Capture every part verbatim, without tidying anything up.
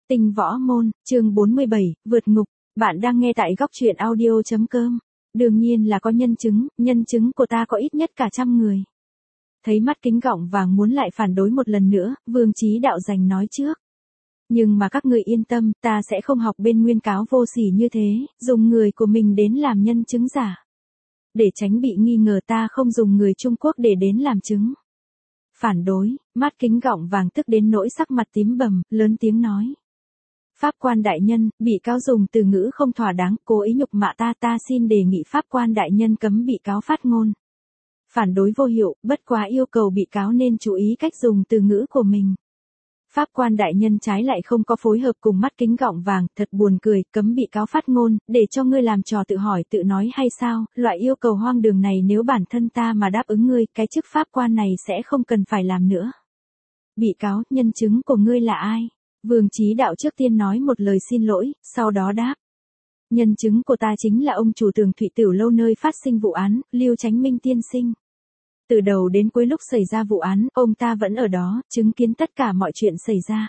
Tinh võ môn, chương bốn mươi bảy, vượt ngục. Bạn đang nghe tại góc truyện audio.com. Đương nhiên là có nhân chứng, nhân chứng của ta có ít nhất cả trăm người. Thấy mắt kính gọng vàng muốn lại phản đối một lần nữa, Vương Chí Đạo giành nói trước. Nhưng mà các người yên tâm, ta sẽ không học bên Nguyên Cáo vô sỉ như thế, dùng người của mình đến làm nhân chứng giả. Để tránh bị nghi ngờ ta không dùng người Trung Quốc để đến làm chứng. Phản đối, mắt kính gọng vàng tức đến nỗi sắc mặt tím bầm, lớn tiếng nói. Pháp quan đại nhân, bị cáo dùng từ ngữ không thỏa đáng, cố ý nhục mạ ta, ta xin đề nghị pháp quan đại nhân cấm bị cáo phát ngôn. Phản đối vô hiệu, bất quá yêu cầu bị cáo nên chú ý cách dùng từ ngữ của mình. Pháp quan đại nhân trái lại không có phối hợp cùng mắt kính gọng vàng, thật buồn cười, cấm bị cáo phát ngôn, để cho ngươi làm trò tự hỏi tự nói hay sao, loại yêu cầu hoang đường này nếu bản thân ta mà đáp ứng ngươi, cái chức pháp quan này sẽ không cần phải làm nữa. Bị cáo, nhân chứng của ngươi là ai? Vương Chí Đạo trước tiên nói một lời xin lỗi, sau đó đáp. Nhân chứng của ta chính là ông chủ Tường Thụy Tiểu Lâu nơi phát sinh vụ án, Lưu Chánh Minh tiên sinh. Từ đầu đến cuối lúc xảy ra vụ án, ông ta vẫn ở đó, chứng kiến tất cả mọi chuyện xảy ra.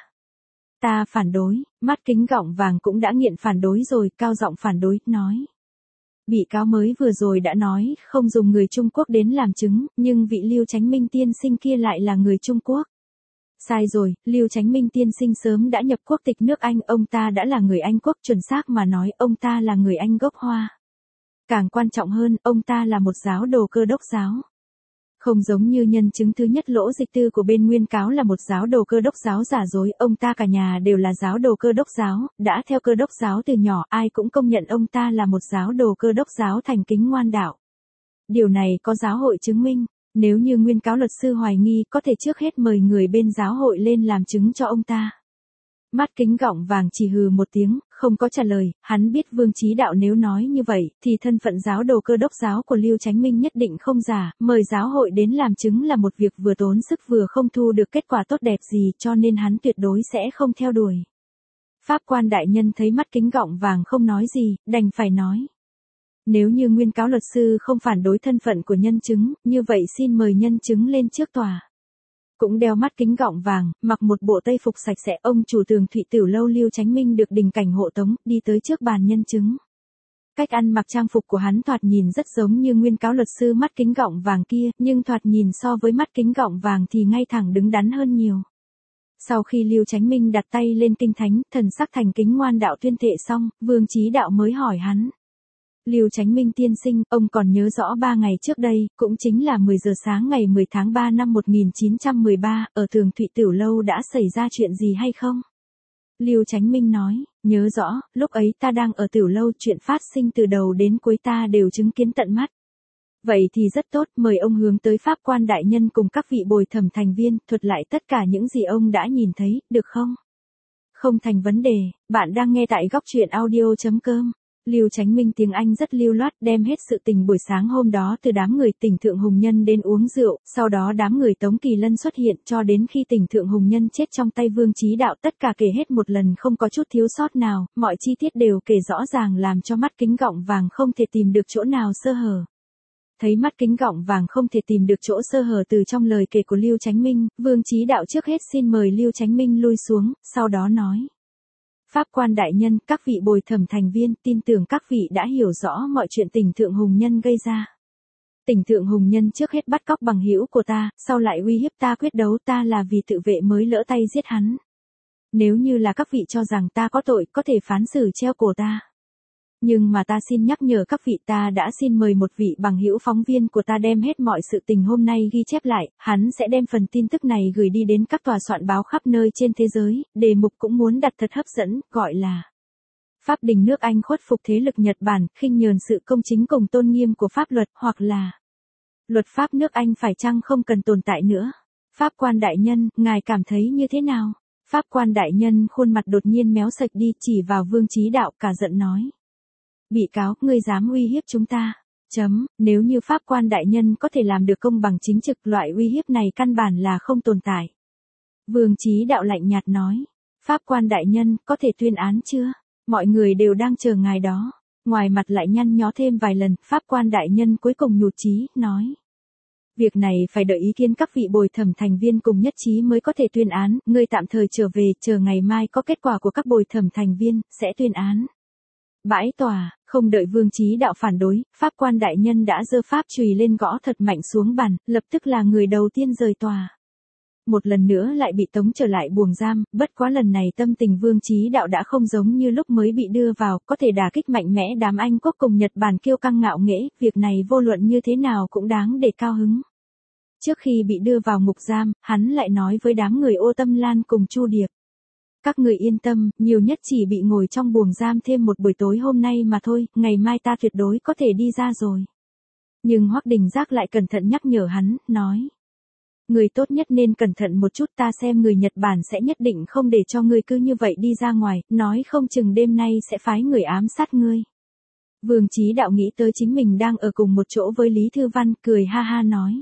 Ta phản đối, mắt kính gọng vàng cũng đã nghiện phản đối rồi, cao giọng phản đối, nói. Bị cáo mới vừa rồi đã nói, không dùng người Trung Quốc đến làm chứng, nhưng vị Lưu Chánh Minh tiên sinh kia lại là người Trung Quốc. Sai rồi, Lưu Chánh Minh tiên sinh sớm đã nhập quốc tịch nước Anh, ông ta đã là người Anh quốc, chuẩn xác mà nói, ông ta là người Anh gốc Hoa. Càng quan trọng hơn, ông ta là một giáo đồ Cơ Đốc giáo. Không giống như nhân chứng thứ nhất Lỗ Dịch Tư của bên Nguyên Cáo là một giáo đồ Cơ Đốc giáo giả dối, ông ta cả nhà đều là giáo đồ Cơ Đốc giáo, đã theo Cơ Đốc giáo từ nhỏ, ai cũng công nhận ông ta là một giáo đồ Cơ Đốc giáo thành kính ngoan đạo. Điều này có giáo hội chứng minh. Nếu như Nguyên Cáo luật sư hoài nghi, có thể trước hết mời người bên giáo hội lên làm chứng cho ông ta. Mắt kính gọng vàng chỉ hừ một tiếng, không có trả lời, hắn biết Vương Chí Đạo nếu nói như vậy, thì thân phận giáo đồ Cơ Đốc giáo của Lưu Chánh Minh nhất định không giả, mời giáo hội đến làm chứng là một việc vừa tốn sức vừa không thu được kết quả tốt đẹp gì, cho nên hắn tuyệt đối sẽ không theo đuổi. Pháp quan đại nhân thấy mắt kính gọng vàng không nói gì, đành phải nói. Nếu như Nguyên Cáo luật sư không phản đối thân phận của nhân chứng, như vậy xin mời nhân chứng lên trước tòa. Cũng đeo mắt kính gọng vàng, mặc một bộ tây phục sạch sẽ, ông chủ Tường Thụy Tiểu Lâu Lưu Chánh Minh được đình cảnh hộ tống, đi tới trước bàn nhân chứng. Cách ăn mặc trang phục của hắn thoạt nhìn rất giống như Nguyên Cáo luật sư mắt kính gọng vàng kia, nhưng thoạt nhìn so với mắt kính gọng vàng thì ngay thẳng đứng đắn hơn nhiều. Sau khi Lưu Chánh Minh đặt tay lên kinh thánh, thần sắc thành kính ngoan đạo tuyên thệ xong, Vương Chí Đạo mới hỏi hắn. Lưu Chánh Minh tiên sinh, ông còn nhớ rõ ba ngày trước đây, cũng chính là mười giờ sáng ngày mười tháng ba năm một nghìn chín trăm mười ba, ở Tường Thụy Tiểu Lâu đã xảy ra chuyện gì hay không? Lưu Chánh Minh nói, nhớ rõ, lúc ấy ta đang ở Tiểu Lâu, chuyện phát sinh từ đầu đến cuối ta đều chứng kiến tận mắt. Vậy thì rất tốt, mời ông hướng tới pháp quan đại nhân cùng các vị bồi thẩm thành viên, thuật lại tất cả những gì ông đã nhìn thấy, được không? Không thành vấn đề, bạn đang nghe tại góc truyện audio.com. Lưu Chánh Minh tiếng Anh rất lưu loát, đem hết sự tình buổi sáng hôm đó từ đám người Tỉnh Thượng Hùng Nhân đến uống rượu, sau đó đám người Tống Kỳ Lân xuất hiện cho đến khi Tỉnh Thượng Hùng Nhân chết trong tay Vương Chí Đạo, tất cả kể hết một lần không có chút thiếu sót nào, mọi chi tiết đều kể rõ ràng làm cho mắt kính gọng vàng không thể tìm được chỗ nào sơ hở. Thấy mắt kính gọng vàng không thể tìm được chỗ sơ hở từ trong lời kể của Lưu Chánh Minh, Vương Chí Đạo trước hết xin mời Lưu Chánh Minh lui xuống, sau đó nói. Pháp quan đại nhân, các vị bồi thẩm thành viên, tin tưởng các vị đã hiểu rõ mọi chuyện Tỉnh Thượng Hùng Nhân gây ra. Tỉnh Thượng Hùng Nhân trước hết bắt cóc bằng hữu của ta, sau lại uy hiếp ta quyết đấu, ta là vì tự vệ mới lỡ tay giết hắn. Nếu như là các vị cho rằng ta có tội, có thể phán xử treo cổ ta. Nhưng mà ta xin nhắc nhở các vị, ta đã xin mời một vị bằng hữu phóng viên của ta đem hết mọi sự tình hôm nay ghi chép lại, hắn sẽ đem phần tin tức này gửi đi đến các tòa soạn báo khắp nơi trên thế giới, đề mục cũng muốn đặt thật hấp dẫn, gọi là Pháp đình nước Anh khuất phục thế lực Nhật Bản, khinh nhờn sự công chính cùng tôn nghiêm của pháp luật, hoặc là Luật pháp nước Anh phải chăng không cần tồn tại nữa. Pháp quan đại nhân, ngài cảm thấy như thế nào? Pháp quan đại nhân khuôn mặt đột nhiên méo sạch đi, chỉ vào Vương Chí Đạo cả giận nói. Bị cáo, ngươi dám uy hiếp chúng ta. Chấm, nếu như pháp quan đại nhân có thể làm được công bằng chính trực, loại uy hiếp này căn bản là không tồn tại. Vương Chí Đạo lạnh nhạt nói. Pháp quan đại nhân, có thể tuyên án chưa? Mọi người đều đang chờ ngài đó. Ngoài mặt lại nhăn nhó thêm vài lần, pháp quan đại nhân cuối cùng nhụt chí, nói. Việc này phải đợi ý kiến các vị bồi thẩm thành viên cùng nhất trí mới có thể tuyên án, ngươi tạm thời trở về, chờ ngày mai có kết quả của các bồi thẩm thành viên, sẽ tuyên án. Bãi tòa, không đợi Vương Chí Đạo phản đối, pháp quan đại nhân đã giơ pháp chùy lên gõ thật mạnh xuống bàn, lập tức là người đầu tiên rời tòa. Một lần nữa lại bị tống trở lại buồng giam, bất quá lần này tâm tình Vương Chí Đạo đã không giống như lúc mới bị đưa vào, có thể đả kích mạnh mẽ đám Anh quốc cùng Nhật Bản kiêu căng ngạo nghễ, việc này vô luận như thế nào cũng đáng để cao hứng. Trước khi bị đưa vào ngục giam, hắn lại nói với đám người Ô Tâm Lan cùng Chu Điệp. Các người yên tâm, nhiều nhất chỉ bị ngồi trong buồng giam thêm một buổi tối hôm nay mà thôi, ngày mai ta tuyệt đối có thể đi ra rồi. Nhưng Hoắc Đình Giác lại cẩn thận nhắc nhở hắn, nói. Người tốt nhất nên cẩn thận một chút, ta xem người Nhật Bản sẽ nhất định không để cho ngươi cứ như vậy đi ra ngoài, nói không chừng đêm nay sẽ phái người ám sát ngươi. Vương Chí Đạo nghĩ tới chính mình đang ở cùng một chỗ với Lý Thư Văn, cười ha ha nói.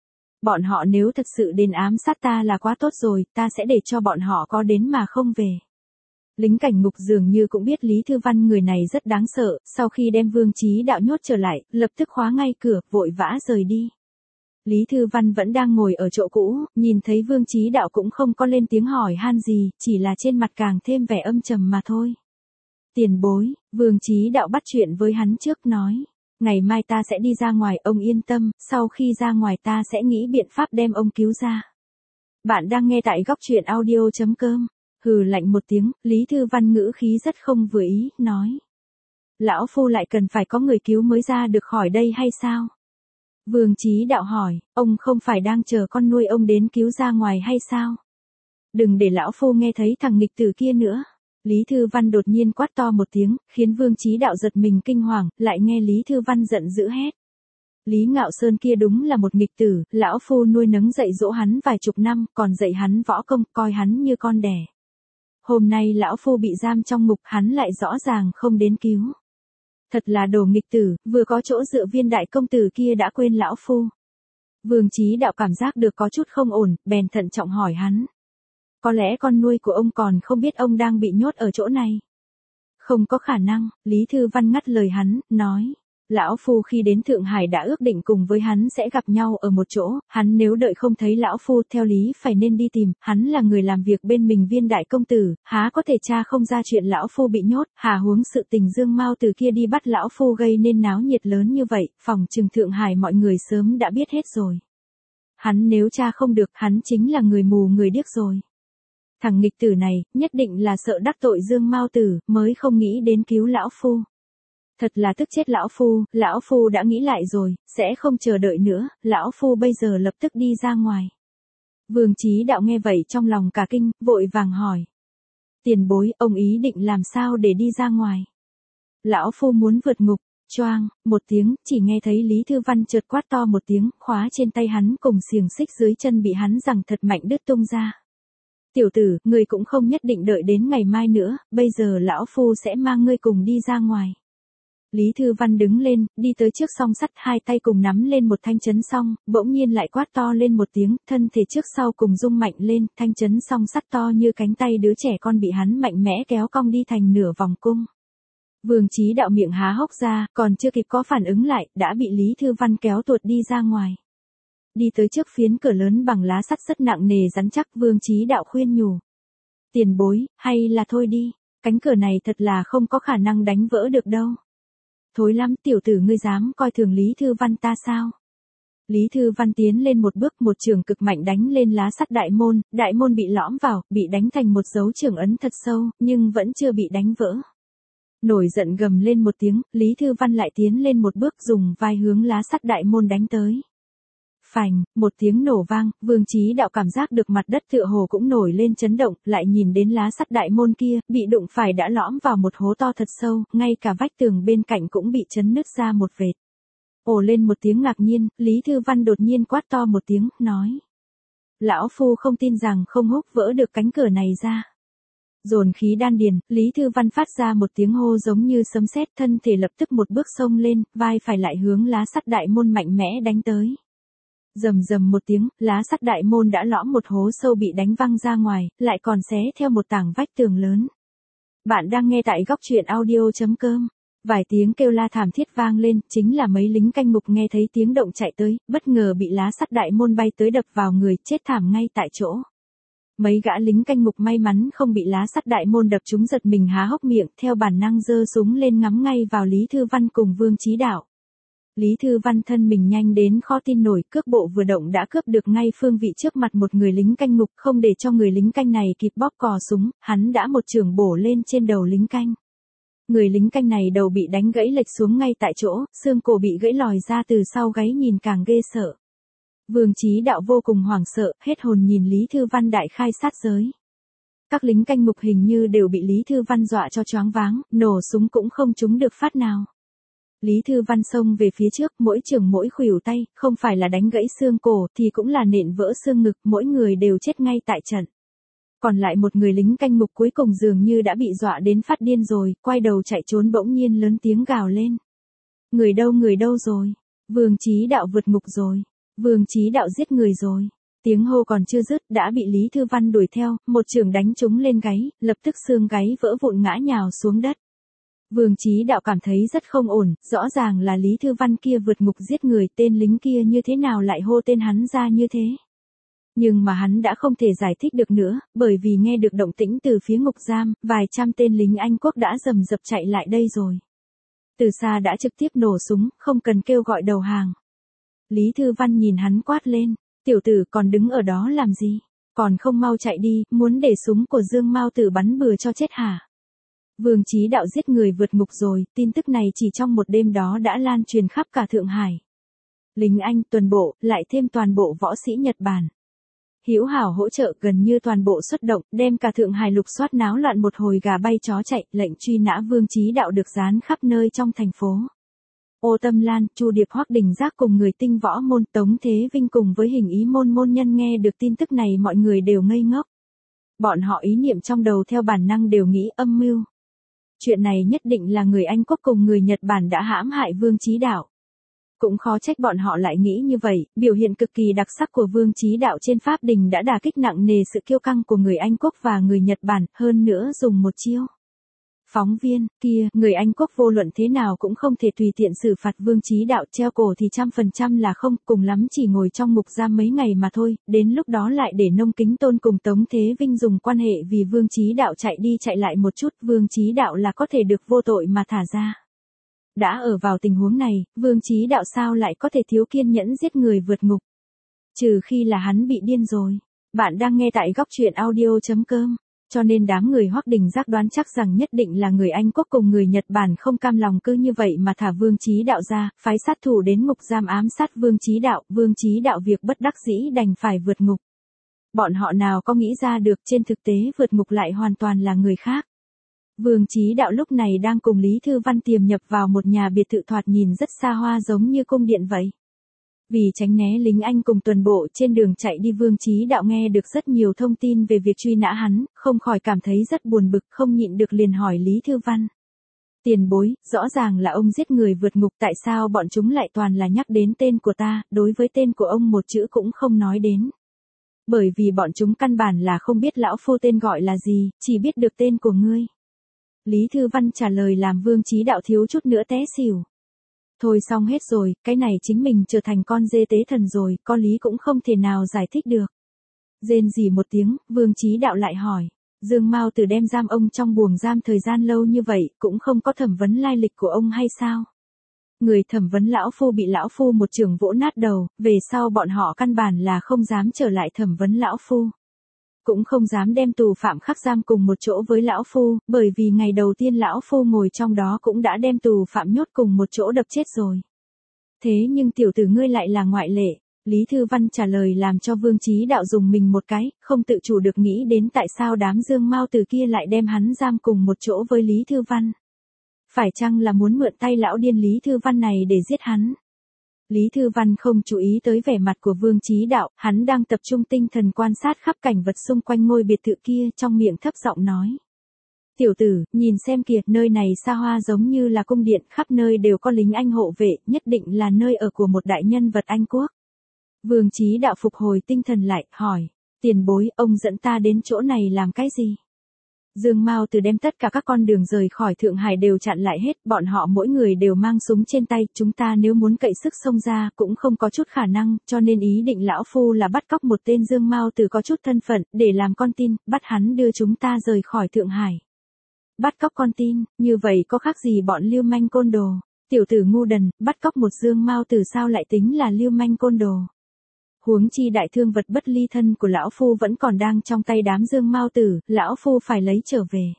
Bọn họ nếu thật sự đến ám sát ta là quá tốt rồi, ta sẽ để cho bọn họ có đến mà không về. Lính cảnh ngục dường như cũng biết Lý Thư Văn người này rất đáng sợ, sau khi đem Vương Chí Đạo nhốt trở lại, lập tức khóa ngay cửa, vội vã rời đi. Lý Thư Văn vẫn đang ngồi ở chỗ cũ, nhìn thấy Vương Chí Đạo cũng không có lên tiếng hỏi han gì, chỉ là trên mặt càng thêm vẻ âm trầm mà thôi. Tiền bối, Vương Chí Đạo bắt chuyện với hắn trước nói. Ngày mai ta sẽ đi ra ngoài, ông yên tâm, sau khi ra ngoài ta sẽ nghĩ biện pháp đem ông cứu ra. Bạn đang nghe tại góc truyện audio chấm com. Hừ lạnh một tiếng, Lý Thư Văn ngữ khí rất không vừa ý, nói. Lão phu lại cần phải có người cứu mới ra được khỏi đây hay sao? Vương Chí Đạo hỏi, ông không phải đang chờ con nuôi ông đến cứu ra ngoài hay sao? Đừng để lão phu nghe thấy thằng nghịch tử kia nữa. Lý Thư Văn đột nhiên quát to một tiếng, khiến Vương Chí Đạo giật mình kinh hoàng, lại nghe Lý Thư Văn giận dữ hét. Lý Ngạo Sơn kia đúng là một nghịch tử, lão phu nuôi nấng dạy dỗ hắn vài chục năm, còn dạy hắn võ công, coi hắn như con đẻ. Hôm nay lão phu bị giam trong ngục, hắn lại rõ ràng không đến cứu. Thật là đồ nghịch tử, vừa có chỗ dựa viên đại công tử kia đã quên lão phu. Vương Chí Đạo cảm giác được có chút không ổn, bèn thận trọng hỏi hắn. Có lẽ con nuôi của ông còn không biết ông đang bị nhốt ở chỗ này. Không có khả năng, Lý Thư Văn ngắt lời hắn, nói. Lão phu khi đến Thượng Hải đã ước định cùng với hắn sẽ gặp nhau ở một chỗ, hắn nếu đợi không thấy lão phu theo lý phải nên đi tìm, hắn là người làm việc bên mình viên đại công tử, há có thể tra không ra chuyện lão phu bị nhốt, hà huống sự tình Dương Mao từ kia đi bắt lão phu gây nên náo nhiệt lớn như vậy, phòng trừng Thượng Hải mọi người sớm đã biết hết rồi. Hắn nếu tra không được, hắn chính là người mù người điếc rồi. Thằng nghịch tử này, nhất định là sợ đắc tội Dương Mao tử, mới không nghĩ đến cứu lão phu. Thật là tức chết lão phu, lão phu đã nghĩ lại rồi, sẽ không chờ đợi nữa, lão phu bây giờ lập tức đi ra ngoài. Vương Chí Đạo nghe vậy trong lòng cả kinh, vội vàng hỏi. Tiền bối, ông ý định làm sao để đi ra ngoài? Lão phu muốn vượt ngục, choang, một tiếng, chỉ nghe thấy Lý Thư Văn chợt quát to một tiếng, khóa trên tay hắn cùng xiềng xích dưới chân bị hắn giằng thật mạnh đứt tung ra. Tiểu tử, ngươi cũng không nhất định đợi đến ngày mai nữa, bây giờ lão phu sẽ mang ngươi cùng đi ra ngoài. Lý Thư Văn đứng lên, đi tới trước song sắt, hai tay cùng nắm lên một thanh chấn song, bỗng nhiên lại quát to lên một tiếng, thân thể trước sau cùng rung mạnh lên, thanh chấn song sắt to như cánh tay đứa trẻ con bị hắn mạnh mẽ kéo cong đi thành nửa vòng cung. Vương Chí Đạo miệng há hốc ra, còn chưa kịp có phản ứng lại, đã bị Lý Thư Văn kéo tuột đi ra ngoài. Đi tới trước phiến cửa lớn bằng lá sắt rất nặng nề rắn chắc, Vương Chí Đạo khuyên nhủ. Tiền bối, hay là thôi đi, cánh cửa này thật là không có khả năng đánh vỡ được đâu. Thối lắm, tiểu tử ngươi dám coi thường Lý Thư Văn ta sao? Lý Thư Văn tiến lên một bước, một trường cực mạnh đánh lên lá sắt đại môn, đại môn bị lõm vào, bị đánh thành một dấu trưởng ấn thật sâu, nhưng vẫn chưa bị đánh vỡ. Nổi giận gầm lên một tiếng, Lý Thư Văn lại tiến lên một bước dùng vai hướng lá sắt đại môn đánh tới. Phành, một tiếng nổ vang, Vương Chí Đạo cảm giác được mặt đất tựa hồ cũng nổi lên chấn động, lại nhìn đến lá sắt đại môn kia, bị đụng phải đã lõm vào một hố to thật sâu, ngay cả vách tường bên cạnh cũng bị chấn nứt ra một vệt. Ồ lên một tiếng ngạc nhiên, Lý Thư Văn đột nhiên quát to một tiếng, nói. Lão phu không tin rằng không húc vỡ được cánh cửa này ra. Dồn khí đan điền, Lý Thư Văn phát ra một tiếng hô giống như sấm sét, thân thể lập tức một bước xông lên, vai phải lại hướng lá sắt đại môn mạnh mẽ đánh tới. Rầm rầm một tiếng, lá sắt đại môn đã lõm một hố sâu bị đánh văng ra ngoài, lại còn xé theo một tảng vách tường lớn. Bạn đang nghe tại góc truyện audio chấm com. Vài tiếng kêu la thảm thiết vang lên, chính là mấy lính canh ngục nghe thấy tiếng động chạy tới, bất ngờ bị lá sắt đại môn bay tới đập vào người, chết thảm ngay tại chỗ. Mấy gã lính canh ngục may mắn không bị lá sắt đại môn đập trúng, giật mình há hốc miệng, theo bản năng giơ súng lên ngắm ngay vào Lý Thư Văn cùng Vương Chí Đạo. Lý Thư Văn thân mình nhanh đến khó tin nổi, cước bộ vừa động đã cướp được ngay phương vị trước mặt một người lính canh ngục, không để cho người lính canh này kịp bóp cò súng, hắn đã một chưởng bổ lên trên đầu lính canh. Người lính canh này đầu bị đánh gãy lệch xuống ngay tại chỗ, xương cổ bị gãy lòi ra từ sau gáy, nhìn càng ghê sợ. Vương Chí Đạo vô cùng hoảng sợ, hết hồn nhìn Lý Thư Văn đại khai sát giới. Các lính canh ngục hình như đều bị Lý Thư Văn dọa cho choáng váng, nổ súng cũng không trúng được phát nào. Lý Thư Văn xông về phía trước, mỗi chưởng mỗi khuỷu tay, không phải là đánh gãy xương cổ thì cũng là nện vỡ xương ngực, mỗi người đều chết ngay tại trận. Còn lại một người lính canh ngục cuối cùng dường như đã bị dọa đến phát điên rồi, quay đầu chạy trốn, bỗng nhiên lớn tiếng gào lên. Người đâu, người đâu rồi? Vương Chí Đạo vượt ngục rồi. Vương Chí Đạo giết người rồi. Tiếng hô còn chưa dứt đã bị Lý Thư Văn đuổi theo, một chưởng đánh trúng lên gáy, lập tức xương gáy vỡ vụn ngã nhào xuống đất. Vương Chí Đạo cảm thấy rất không ổn, rõ ràng là Lý Thư Văn kia vượt ngục giết người, tên lính kia như thế nào lại hô tên hắn ra như thế. Nhưng mà hắn đã không thể giải thích được nữa, bởi vì nghe được động tĩnh từ phía ngục giam, vài trăm tên lính Anh quốc đã rầm rập chạy lại đây rồi. Từ xa đã trực tiếp nổ súng, không cần kêu gọi đầu hàng. Lý Thư Văn nhìn hắn quát lên, tiểu tử còn đứng ở đó làm gì, còn không mau chạy đi, muốn để súng của Dương Mao Tử bắn bừa cho chết hả? Vương Chí Đạo giết người vượt ngục rồi, tin tức này chỉ trong một đêm đó đã lan truyền khắp cả Thượng Hải. Lính Anh, tuần bộ, lại thêm toàn bộ võ sĩ Nhật Bản. Hữu hảo hỗ trợ gần như toàn bộ xuất động, đem cả Thượng Hải lục soát náo loạn một hồi gà bay chó chạy, lệnh truy nã Vương Chí Đạo được dán khắp nơi trong thành phố. Ô Tâm Lan, Chu Điệp, Hoắc Đình Giác cùng người tinh võ môn, Tống Thế Vinh cùng với Hình Ý môn môn nhân nghe được tin tức này mọi người đều ngây ngốc. Bọn họ ý niệm trong đầu theo bản năng đều nghĩ âm mưu. Chuyện này nhất định là người Anh quốc cùng người Nhật Bản đã hãm hại Vương Chí Đạo. Cũng khó trách bọn họ lại nghĩ như vậy, biểu hiện cực kỳ đặc sắc của Vương Chí Đạo trên pháp đình đã đả kích nặng nề sự kiêu căng của người Anh quốc và người Nhật Bản, hơn nữa dùng một chiêu. Phóng viên, kia, người Anh quốc vô luận thế nào cũng không thể tùy tiện xử phạt Vương Chí Đạo, treo cổ thì trăm phần trăm là không, cùng lắm chỉ ngồi trong ngục giam mấy ngày mà thôi, đến lúc đó lại để Nông Kính Tôn cùng Tống Thế Vinh dùng quan hệ vì Vương Chí Đạo chạy đi chạy lại một chút, Vương Chí Đạo là có thể được vô tội mà thả ra. Đã ở vào tình huống này, Vương Chí Đạo sao lại có thể thiếu kiên nhẫn giết người vượt ngục? Trừ khi là hắn bị điên rồi. Bạn đang nghe tại góc truyện audio chấm com. Cho nên đám người Hoắc Đình Giác đoán chắc rằng nhất định là người Anh quốc cùng người Nhật Bản không cam lòng cứ như vậy mà thả Vương Chí Đạo ra, phái sát thủ đến ngục giam ám sát Vương Chí Đạo, Vương Chí Đạo việc bất đắc dĩ đành phải vượt ngục. Bọn họ nào có nghĩ ra được trên thực tế vượt ngục lại hoàn toàn là người khác. Vương Chí Đạo lúc này đang cùng Lý Thư Văn tiềm nhập vào một nhà biệt thự thoạt nhìn rất xa hoa giống như cung điện vậy. Vì tránh né lính Anh cùng tuần bộ trên đường chạy đi, Vương Chí Đạo nghe được rất nhiều thông tin về việc truy nã hắn, không khỏi cảm thấy rất buồn bực, không nhịn được liền hỏi Lý Thư Văn. Tiền bối, rõ ràng là ông giết người vượt ngục, tại sao bọn chúng lại toàn là nhắc đến tên của ta, đối với tên của ông một chữ cũng không nói đến. Bởi vì bọn chúng căn bản là không biết lão phu tên gọi là gì, chỉ biết được tên của ngươi. Lý Thư Văn trả lời làm Vương Chí Đạo thiếu chút nữa té xỉu. Thôi xong hết rồi, cái này chính mình trở thành con dê tế thần rồi, có lý cũng không thể nào giải thích được. Rên rỉ một tiếng, Vương Chí Đạo lại hỏi, Dương Mao Tử đem giam ông trong buồng giam thời gian lâu như vậy, cũng không có thẩm vấn lai lịch của ông hay sao? Người thẩm vấn lão phu bị lão phu một chưởng vỗ nát đầu, về sau bọn họ căn bản là không dám trở lại thẩm vấn lão phu. Cũng không dám đem tù phạm khắc giam cùng một chỗ với lão phu, bởi vì ngày đầu tiên lão phu ngồi trong đó cũng đã đem tù phạm nhốt cùng một chỗ đập chết rồi. Thế nhưng tiểu tử ngươi lại là ngoại lệ. Lý Thư Văn trả lời làm cho Vương Chí Đạo dùng mình một cái, không tự chủ được nghĩ đến tại sao đám Dương Mao Tử kia lại đem hắn giam cùng một chỗ với Lý Thư Văn. Phải chăng là muốn mượn tay lão điên Lý Thư Văn này để giết hắn? Lý Thư Văn không chú ý tới vẻ mặt của Vương Chí Đạo, hắn đang tập trung tinh thần quan sát khắp cảnh vật xung quanh ngôi biệt thự kia, trong miệng thấp giọng nói. Tiểu tử, nhìn xem kìa, nơi này xa hoa giống như là cung điện, khắp nơi đều có lính Anh hộ vệ, nhất định là nơi ở của một đại nhân vật Anh quốc. Vương Chí Đạo phục hồi tinh thần lại, hỏi, tiền bối, ông dẫn ta đến chỗ này làm cái gì? Dương Mao Từ đem tất cả các con đường rời khỏi Thượng Hải đều chặn lại hết, bọn họ mỗi người đều mang súng trên tay, chúng ta nếu muốn cậy sức xông ra cũng không có chút khả năng, cho nên ý định lão phu là bắt cóc một tên Dương Mao Từ có chút thân phận, để làm con tin, bắt hắn đưa chúng ta rời khỏi Thượng Hải. Bắt cóc con tin, như vậy có khác gì bọn lưu manh côn đồ? Tiểu tử ngu đần, bắt cóc một Dương Mao Từ sao lại tính là lưu manh côn đồ? Huống chi đại thương vật bất ly thân của lão phu vẫn còn đang trong tay đám Dương Mao Tử, lão phu phải lấy trở về.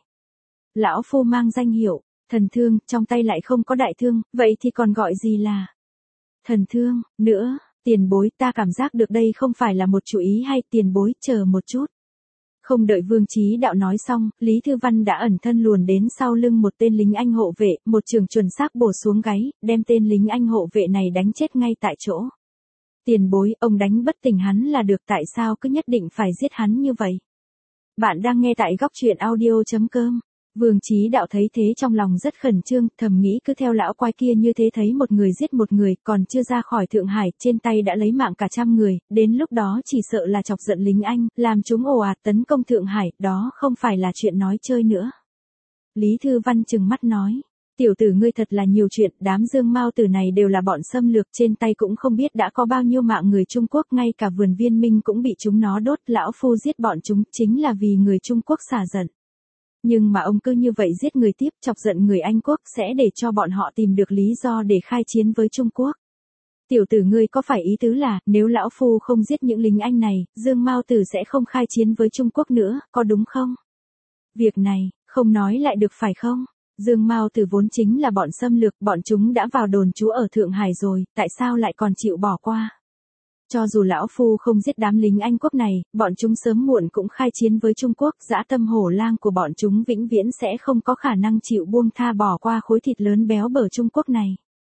Lão phu mang danh hiệu thần thương, trong tay lại không có đại thương, vậy thì còn gọi gì là thần thương nữa? Tiền bối, ta cảm giác được đây không phải là một chủ ý hay, tiền bối chờ một chút. Không đợi Vương Chí Đạo nói xong, Lý Thư Văn đã ẩn thân luồn đến sau lưng một tên lính anh hộ vệ, một trường chuẩn xác bổ xuống gáy, đem tên lính anh hộ vệ này đánh chết ngay tại chỗ. Tiền bối, ông đánh bất tỉnh hắn là được, tại sao cứ nhất định phải giết hắn như vậy? Bạn đang nghe tại góc truyện audio.com. Vương Chí Đạo thấy thế trong lòng rất khẩn trương, thầm nghĩ cứ theo lão quái kia như thế thấy một người giết một người, còn chưa ra khỏi Thượng Hải, trên tay đã lấy mạng cả trăm người, đến lúc đó chỉ sợ là chọc giận lính Anh, làm chúng ồ ạt tấn công Thượng Hải, đó không phải là chuyện nói chơi nữa. Lý Thư Văn trừng mắt nói. Tiểu tử ngươi thật là nhiều chuyện, đám Dương Mao Tử này đều là bọn xâm lược, trên tay cũng không biết đã có bao nhiêu mạng người Trung Quốc, ngay cả vườn Viên Minh cũng bị chúng nó đốt, lão phu giết bọn chúng chính là vì người Trung Quốc xả giận. Nhưng mà ông cứ như vậy giết người tiếp, chọc giận người Anh Quốc, sẽ để cho bọn họ tìm được lý do để khai chiến với Trung Quốc. Tiểu tử ngươi có phải ý tứ là, nếu lão phu không giết những lính Anh này, Dương Mao Tử sẽ không khai chiến với Trung Quốc nữa, có đúng không? Việc này, không nói lại được phải không? Dương Mao Tử vốn chính là bọn xâm lược, bọn chúng đã vào đồn trú ở Thượng Hải rồi, tại sao lại còn chịu bỏ qua? Cho dù lão phu không giết đám lính Anh Quốc này, bọn chúng sớm muộn cũng khai chiến với Trung Quốc, dã tâm hổ lang của bọn chúng vĩnh viễn sẽ không có khả năng chịu buông tha bỏ qua khối thịt lớn béo bở Trung Quốc này.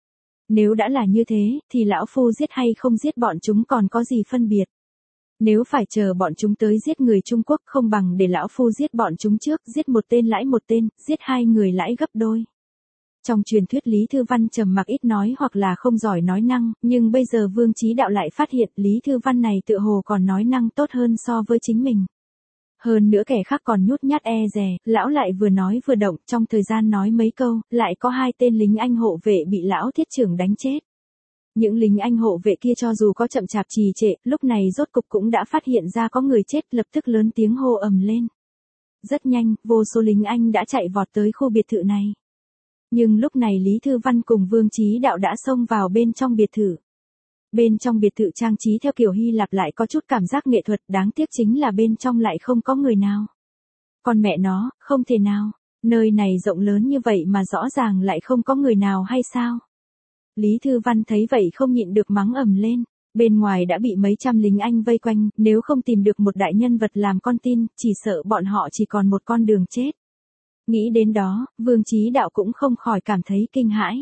Nếu đã là như thế, thì lão phu giết hay không giết bọn chúng còn có gì phân biệt? Nếu phải chờ bọn chúng tới giết người Trung Quốc, không bằng để lão phu giết bọn chúng trước, giết một tên lãi một tên, giết hai người lãi gấp đôi. Trong truyền thuyết Lý Thư Văn trầm mặc ít nói hoặc là không giỏi nói năng, nhưng bây giờ Vương Chí Đạo lại phát hiện Lý Thư Văn này tựa hồ còn nói năng tốt hơn so với chính mình. Hơn nữa kẻ khác còn nhút nhát e dè, lão lại vừa nói vừa động, trong thời gian nói mấy câu, lại có hai tên lính Anh hộ vệ bị lão thiết trưởng đánh chết. Những lính Anh hộ vệ kia cho dù có chậm chạp trì trệ, lúc này rốt cục cũng đã phát hiện ra có người chết, lập tức lớn tiếng hô ầm lên. Rất nhanh, vô số lính Anh đã chạy vọt tới khu biệt thự này. Nhưng lúc này Lý Thư Văn cùng Vương Chí Đạo đã xông vào bên trong biệt thự. Bên trong biệt thự trang trí theo kiểu Hy Lạp lại có chút cảm giác nghệ thuật, đáng tiếc chính là bên trong lại không có người nào. Còn mẹ nó, không thể nào, nơi này rộng lớn như vậy mà rõ ràng lại không có người nào hay sao? Lý Thư Văn thấy vậy không nhịn được mắng ầm lên, bên ngoài đã bị mấy trăm lính Anh vây quanh, nếu không tìm được một đại nhân vật làm con tin, chỉ sợ bọn họ chỉ còn một con đường chết. Nghĩ đến đó, Vương Chí Đạo cũng không khỏi cảm thấy kinh hãi.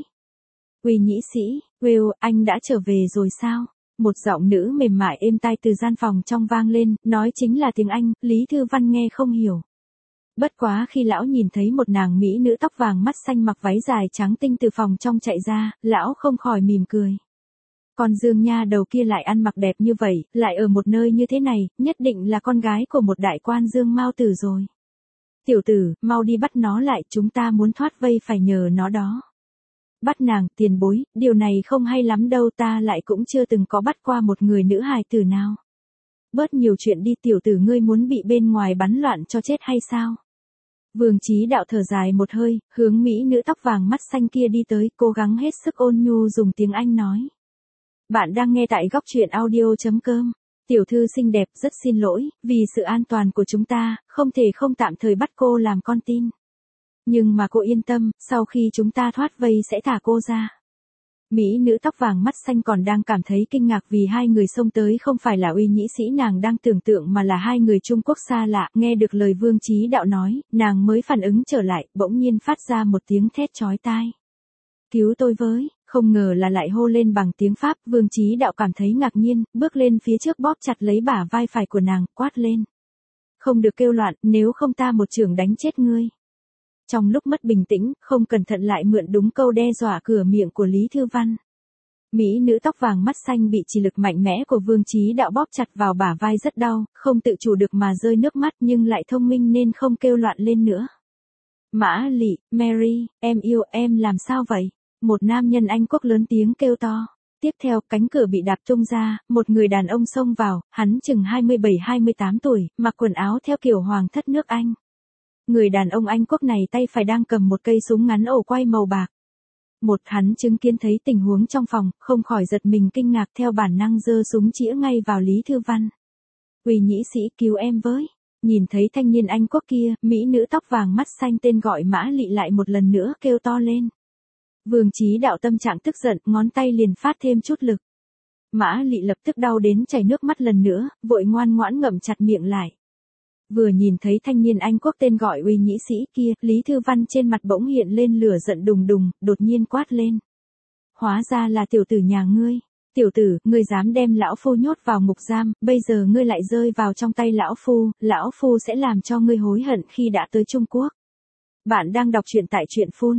Uy nhĩ sĩ, Will, anh đã trở về rồi sao? Một giọng nữ mềm mại êm tai từ gian phòng trong vang lên, nói chính là tiếng Anh, Lý Thư Văn nghe không hiểu. Bất quá khi lão nhìn thấy một nàng mỹ nữ tóc vàng mắt xanh mặc váy dài trắng tinh từ phòng trong chạy ra, lão không khỏi mỉm cười. Còn Dương nha đầu kia lại ăn mặc đẹp như vậy, lại ở một nơi như thế này, nhất định là con gái của một đại quan Dương Mao Tử rồi. Tiểu tử, mau đi bắt nó lại, chúng ta muốn thoát vây phải nhờ nó đó. Bắt nàng, tiền bối, điều này không hay lắm đâu, ta lại cũng chưa từng có bắt qua một người nữ hài tử nào. Bớt nhiều chuyện đi, tiểu tử ngươi muốn bị bên ngoài bắn loạn cho chết hay sao? Vương Chí Đạo thở dài một hơi, hướng mỹ nữ tóc vàng mắt xanh kia đi tới, cố gắng hết sức ôn nhu dùng tiếng Anh nói. Bạn đang nghe tại góc truyện audio.com. Tiểu thư xinh đẹp, rất xin lỗi, vì sự an toàn của chúng ta, không thể không tạm thời bắt cô làm con tin. Nhưng mà cô yên tâm, sau khi chúng ta thoát vây sẽ thả cô ra. Mỹ nữ tóc vàng mắt xanh còn đang cảm thấy kinh ngạc vì hai người xông tới không phải là Uy nhĩ sĩ nàng đang tưởng tượng mà là hai người Trung Quốc xa lạ, nghe được lời Vương Chí Đạo nói, nàng mới phản ứng trở lại, bỗng nhiên phát ra một tiếng thét chói tai. Cứu tôi với, không ngờ là lại hô lên bằng tiếng Pháp, Vương Chí Đạo cảm thấy ngạc nhiên, bước lên phía trước bóp chặt lấy bả vai phải của nàng, quát lên. Không được kêu loạn, nếu không ta một chưởng đánh chết ngươi. Trong lúc mất bình tĩnh, không cẩn thận lại mượn đúng câu đe dọa cửa miệng của Lý Thư Văn. Mỹ nữ tóc vàng mắt xanh bị chỉ lực mạnh mẽ của Vương Chí Đạo bóp chặt vào bả vai rất đau, không tự chủ được mà rơi nước mắt nhưng lại thông minh nên không kêu loạn lên nữa. Mã Lị, Mary, em yêu em làm sao vậy? Một nam nhân Anh Quốc lớn tiếng kêu to. Tiếp theo, cánh cửa bị đạp tung ra, một người đàn ông xông vào, hắn chừng hai mươi bảy hai mươi tám tuổi, mặc quần áo theo kiểu hoàng thất nước Anh. Người đàn ông Anh Quốc này tay phải đang cầm một cây súng ngắn ổ quay màu bạc. Một hắn chứng kiến thấy tình huống trong phòng, không khỏi giật mình kinh ngạc theo bản năng giơ súng chĩa ngay vào Lý Thư Văn. Uy nhĩ sĩ cứu em với. Nhìn thấy thanh niên Anh Quốc kia, mỹ nữ tóc vàng mắt xanh tên gọi Mã Lị lại một lần nữa kêu to lên. Vương Chí Đạo tâm trạng tức giận, ngón tay liền phát thêm chút lực. Mã Lị lập tức đau đến chảy nước mắt lần nữa, vội ngoan ngoãn ngậm chặt miệng lại. Vừa nhìn thấy thanh niên Anh Quốc tên gọi Uy nhĩ sĩ kia, Lý Thư Văn trên mặt bỗng hiện lên lửa giận đùng đùng, đột nhiên quát lên. Hóa ra là tiểu tử nhà ngươi. Tiểu tử, ngươi dám đem lão phu nhốt vào ngục giam, bây giờ ngươi lại rơi vào trong tay lão phu, lão phu sẽ làm cho ngươi hối hận khi đã tới Trung Quốc. Bạn đang đọc truyện tại truyện phun.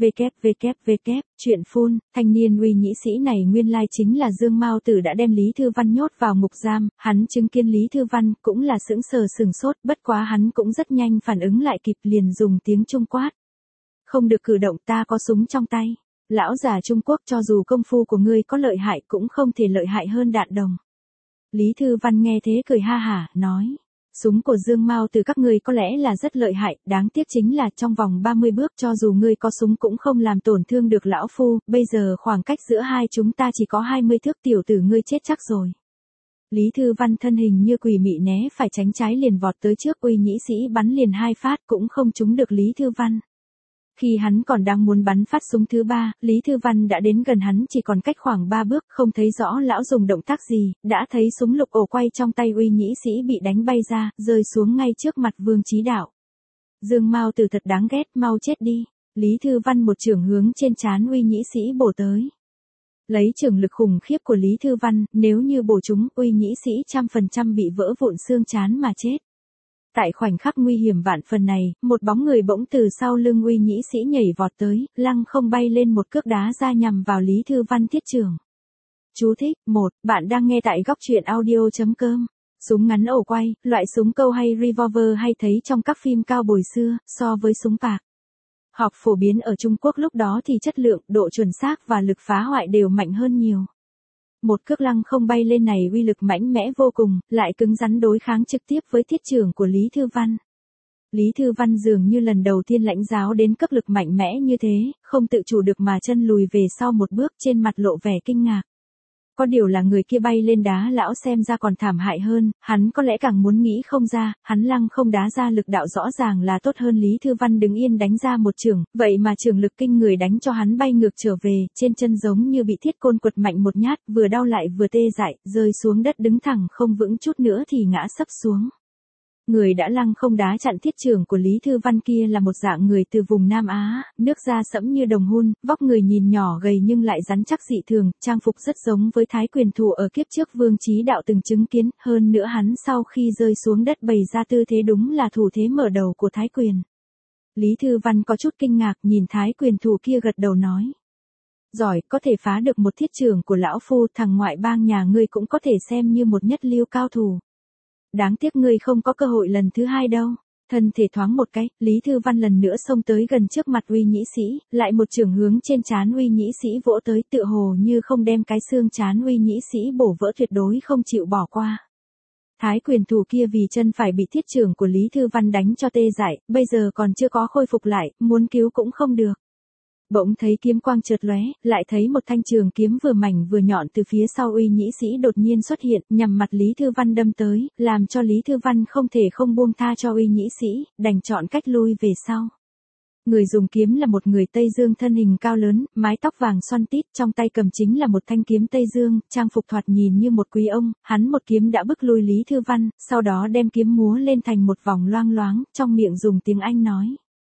www, truyện phun, thanh niên Uy nhĩ sĩ này nguyên lai chính là Dương Mao Tử đã đem Lý Thư Văn nhốt vào ngục giam, hắn chứng kiến Lý Thư Văn cũng là sững sờ sừng sốt, bất quá hắn cũng rất nhanh phản ứng lại kịp liền dùng tiếng Trung quát. Không được cử động, ta có súng trong tay. Lão già Trung Quốc, cho dù công phu của ngươi có lợi hại cũng không thể lợi hại hơn đạn đồng. Lý Thư Văn nghe thế cười ha hả, nói. Súng của Dương Mao Tử các ngươi có lẽ là rất lợi hại, đáng tiếc chính là trong vòng ba mươi bước cho dù ngươi có súng cũng không làm tổn thương được lão phu, bây giờ khoảng cách giữa hai chúng ta chỉ có hai mươi thước, tiểu tử ngươi chết chắc rồi. Lý Thư Văn thân hình như quỷ mị né phải tránh trái liền vọt tới trước Uy nhĩ sĩ bắn liền hai phát cũng không trúng được Lý Thư Văn. Khi hắn còn đang muốn bắn phát súng thứ ba, Lý Thư Văn đã đến gần hắn chỉ còn cách khoảng ba bước, không thấy rõ lão dùng động tác gì, đã thấy súng lục ổ quay trong tay Uy nhĩ sĩ bị đánh bay ra, rơi xuống ngay trước mặt Vương Chí Đạo. Dương Mao Tử thật đáng ghét, mau chết đi. Lý Thư Văn một chưởng hướng trên trán Uy nhĩ sĩ bổ tới. Lấy chưởng lực khủng khiếp của Lý Thư Văn, nếu như bổ trúng, Uy nhĩ sĩ trăm phần trăm bị vỡ vụn xương trán mà chết. Tại khoảnh khắc nguy hiểm vạn phần này, một bóng người bỗng từ sau lưng Uy nhĩ sĩ nhảy vọt tới, lăng không bay lên một cước đá ra nhằm vào Lý Thư Văn thiết chưởng. Chú thích, một, bạn đang nghe tại góc truyện audio chấm com. Súng ngắn ổ quay, loại súng câu hay revolver hay thấy trong các phim cao bồi xưa, so với súng bạc. Học phổ biến ở Trung Quốc lúc đó thì chất lượng, độ chuẩn xác và lực phá hoại đều mạnh hơn nhiều. Một cước lăng không bay lên này uy lực mãnh mẽ vô cùng, lại cứng rắn đối kháng trực tiếp với thiết chưởng của Lý Thư Văn. Lý Thư Văn dường như lần đầu tiên lãnh giáo đến cấp lực mạnh mẽ như thế, không tự chủ được mà chân lùi về sau một bước, trên mặt lộ vẻ kinh ngạc. Có điều là người kia bay lên đá lão xem ra còn thảm hại hơn, hắn có lẽ càng muốn nghĩ không ra, hắn lăng không đá ra lực đạo rõ ràng là tốt hơn Lý Thư Văn đứng yên đánh ra một chưởng, vậy mà chưởng lực kinh người đánh cho hắn bay ngược trở về, trên chân giống như bị thiết côn quật mạnh một nhát, vừa đau lại vừa tê dại, rơi xuống đất đứng thẳng không vững chút nữa thì ngã sấp xuống. Người đã lăng không đá chặn thiết chưởng của Lý Thư Văn kia là một dạng người từ vùng Nam Á, nước da sẫm như đồng hun, vóc người nhìn nhỏ gầy nhưng lại rắn chắc dị thường, trang phục rất giống với Thái Quyền Thủ ở kiếp trước Vương Chí Đạo từng chứng kiến, hơn nữa hắn sau khi rơi xuống đất bày ra tư thế đúng là thủ thế mở đầu của Thái Quyền. Lý Thư Văn có chút kinh ngạc nhìn Thái Quyền Thủ kia gật đầu nói. Giỏi, có thể phá được một thiết chưởng của lão phu, thằng ngoại bang nhà ngươi cũng có thể xem như một nhất lưu cao thủ. Đáng tiếc ngươi không có cơ hội lần thứ hai đâu. Thân thể thoáng một cái, Lý Thư Văn lần nữa xông tới gần trước mặt Uy nhĩ sĩ, lại một chưởng hướng trên trán Uy nhĩ sĩ vỗ tới, tựa hồ như không đem cái xương trán Uy nhĩ sĩ bổ vỡ, tuyệt đối không chịu bỏ qua. Thái Quyền Thủ kia vì chân phải bị thiết chưởng của Lý Thư Văn đánh cho tê dại, bây giờ còn chưa có khôi phục lại, muốn cứu cũng không được. Bỗng thấy kiếm quang chợt lóe, lại thấy một thanh trường kiếm vừa mảnh vừa nhọn từ phía sau Uy nhĩ sĩ đột nhiên xuất hiện, nhằm mặt Lý Thư Văn đâm tới, làm cho Lý Thư Văn không thể không buông tha cho Uy nhĩ sĩ, đành chọn cách lui về sau. Người dùng kiếm là một người Tây Dương thân hình cao lớn, mái tóc vàng xoăn tít, trong tay cầm chính là một thanh kiếm Tây Dương, trang phục thoạt nhìn như một quý ông, hắn một kiếm đã bức lui Lý Thư Văn, sau đó đem kiếm múa lên thành một vòng loang loáng, trong miệng dùng tiếng Anh nói.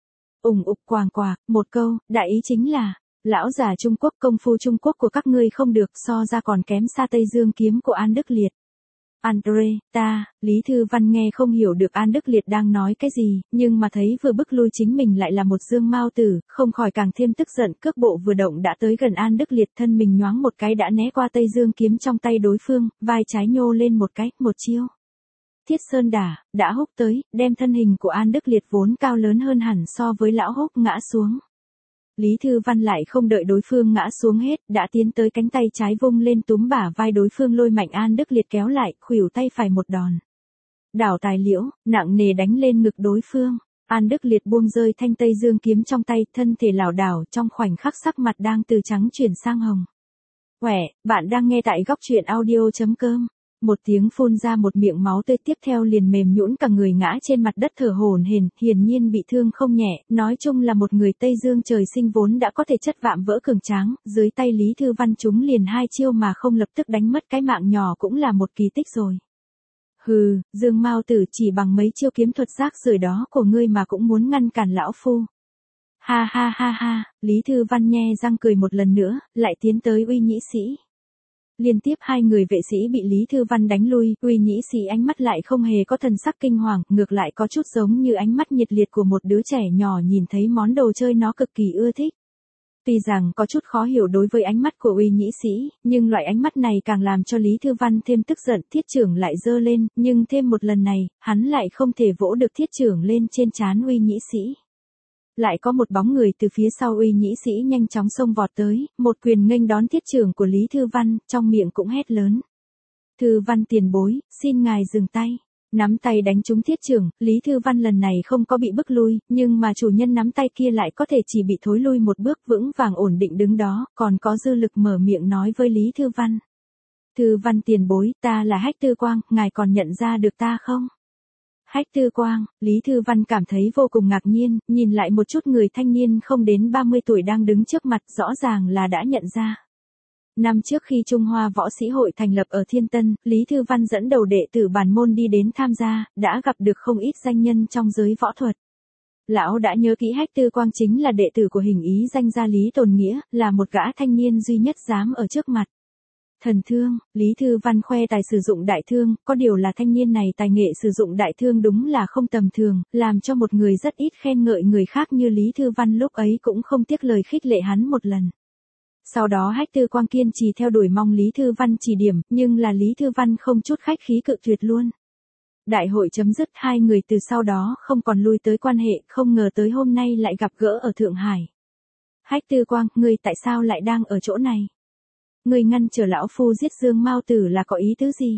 Ủng ục quàng quạc, một câu, đại ý chính là, lão già Trung Quốc, công phu Trung Quốc của các ngươi không được, so ra còn kém xa Tây Dương kiếm của An Đức Liệt. Andre, ta, Lý Thư Văn nghe không hiểu được An Đức Liệt đang nói cái gì, nhưng mà thấy vừa bức lui chính mình lại là một Dương Mao Tử, không khỏi càng thêm tức giận, cước bộ vừa động đã tới gần An Đức Liệt, thân mình nhoáng một cái đã né qua Tây Dương kiếm trong tay đối phương, vai trái nhô lên một cái, một chiêu. Thiết Sơn Đả, đã húc tới, đem thân hình của An Đức Liệt vốn cao lớn hơn hẳn so với lão húc ngã xuống. Lý Thư Văn lại không đợi đối phương ngã xuống hết, đã tiến tới cánh tay trái vung lên túm bả vai đối phương lôi mạnh An Đức Liệt kéo lại, khuỷu tay phải một đòn. Đảo tài liễu, nặng nề đánh lên ngực đối phương. An Đức Liệt buông rơi thanh Tây Dương kiếm trong tay, thân thể lảo đảo, trong khoảnh khắc sắc mặt đang từ trắng chuyển sang hồng. Quẻ, bạn đang nghe tại góc truyện audio chấm com. Một tiếng phun ra một miệng máu tươi, tiếp theo liền mềm nhũn cả người ngã trên mặt đất thở hổn hển, hiển nhiên bị thương không nhẹ, nói chung là một người Tây Dương trời sinh vốn đã có thể chất vạm vỡ cường tráng, dưới tay Lý Thư Văn chúng liền hai chiêu mà không lập tức đánh mất cái mạng nhỏ cũng là một kỳ tích rồi. Hừ, Dương Mao Tử, chỉ bằng mấy chiêu kiếm thuật rác rưởi đó của ngươi mà cũng muốn ngăn cản lão phu. Ha ha ha ha, Lý Thư Văn nhe răng cười một lần nữa, lại tiến tới Uy Nhĩ Sĩ. Liên tiếp hai người vệ sĩ bị Lý Thư Văn đánh lui, Uy Nhĩ Sĩ ánh mắt lại không hề có thần sắc kinh hoàng, ngược lại có chút giống như ánh mắt nhiệt liệt của một đứa trẻ nhỏ nhìn thấy món đồ chơi nó cực kỳ ưa thích. Tuy rằng có chút khó hiểu đối với ánh mắt của Uy Nhĩ Sĩ, nhưng loại ánh mắt này càng làm cho Lý Thư Văn thêm tức giận, thiết trưởng lại giơ lên, nhưng thêm một lần này, hắn lại không thể vỗ được thiết trưởng lên trên trán Uy Nhĩ Sĩ. Lại có một bóng người từ phía sau Uy Nhĩ Sĩ nhanh chóng xông vọt tới, một quyền nghênh đón thiết trưởng của Lý Thư Văn, trong miệng cũng hét lớn. Thư Văn tiền bối, xin ngài dừng tay. Nắm tay đánh trúng thiết trưởng, Lý Thư Văn lần này không có bị bức lui, nhưng mà chủ nhân nắm tay kia lại có thể chỉ bị thối lui một bước, vững vàng ổn định đứng đó, còn có dư lực mở miệng nói với Lý Thư Văn. Thư Văn tiền bối, ta là Hách Tư Quang, ngài còn nhận ra được ta không? Hách Tư Quang, Lý Thư Văn cảm thấy vô cùng ngạc nhiên, nhìn lại một chút người thanh niên không đến ba mươi tuổi đang đứng trước mặt, rõ ràng là đã nhận ra. Năm trước khi Trung Hoa Võ Sĩ Hội thành lập ở Thiên Tân, Lý Thư Văn dẫn đầu đệ tử bản môn đi đến tham gia, đã gặp được không ít danh nhân trong giới võ thuật. Lão đã nhớ kỹ Hách Tư Quang chính là đệ tử của hình ý danh gia Lý Tồn Nghĩa, là một gã thanh niên duy nhất dám ở trước mặt. Thần thương, Lý Thư Văn khoe tài sử dụng đại thương, có điều là thanh niên này tài nghệ sử dụng đại thương đúng là không tầm thường, làm cho một người rất ít khen ngợi người khác như Lý Thư Văn lúc ấy cũng không tiếc lời khích lệ hắn một lần. Sau đó Hách Tư Quang kiên trì theo đuổi mong Lý Thư Văn chỉ điểm, nhưng là Lý Thư Văn không chút khách khí cự tuyệt luôn. Đại hội chấm dứt, hai người từ sau đó không còn lui tới quan hệ, không ngờ tới hôm nay lại gặp gỡ ở Thượng Hải. Hách Tư Quang, ngươi tại sao lại đang ở chỗ này? Ngươi ngăn trở lão phu giết Dương Mao Tử là có ý tứ gì?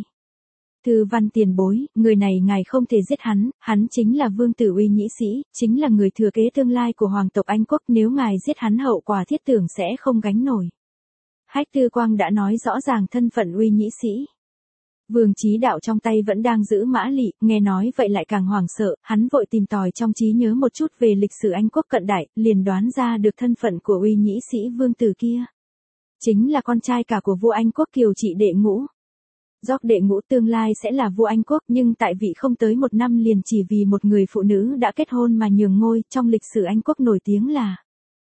Thư Văn tiền bối, người này ngài không thể giết hắn, hắn chính là vương tử Uy Nhĩ Sĩ, chính là người thừa kế tương lai của hoàng tộc Anh Quốc, nếu ngài giết hắn hậu quả thiết tưởng sẽ không gánh nổi. Hách Tư Quang đã nói rõ ràng thân phận Uy Nhĩ Sĩ. Vương Chí Đạo trong tay vẫn đang giữ mã lị, nghe nói vậy lại càng hoảng sợ, hắn vội tìm tòi trong trí nhớ một chút về lịch sử Anh Quốc cận đại, liền đoán ra được thân phận của Uy Nhĩ Sĩ vương tử kia. Chính là con trai cả của vua Anh Quốc Kiều Trị đệ ngũ. Gióc đệ ngũ tương lai sẽ là vua Anh Quốc, nhưng tại vị không tới một năm liền chỉ vì một người phụ nữ đã kết hôn mà nhường ngôi, trong lịch sử Anh Quốc nổi tiếng là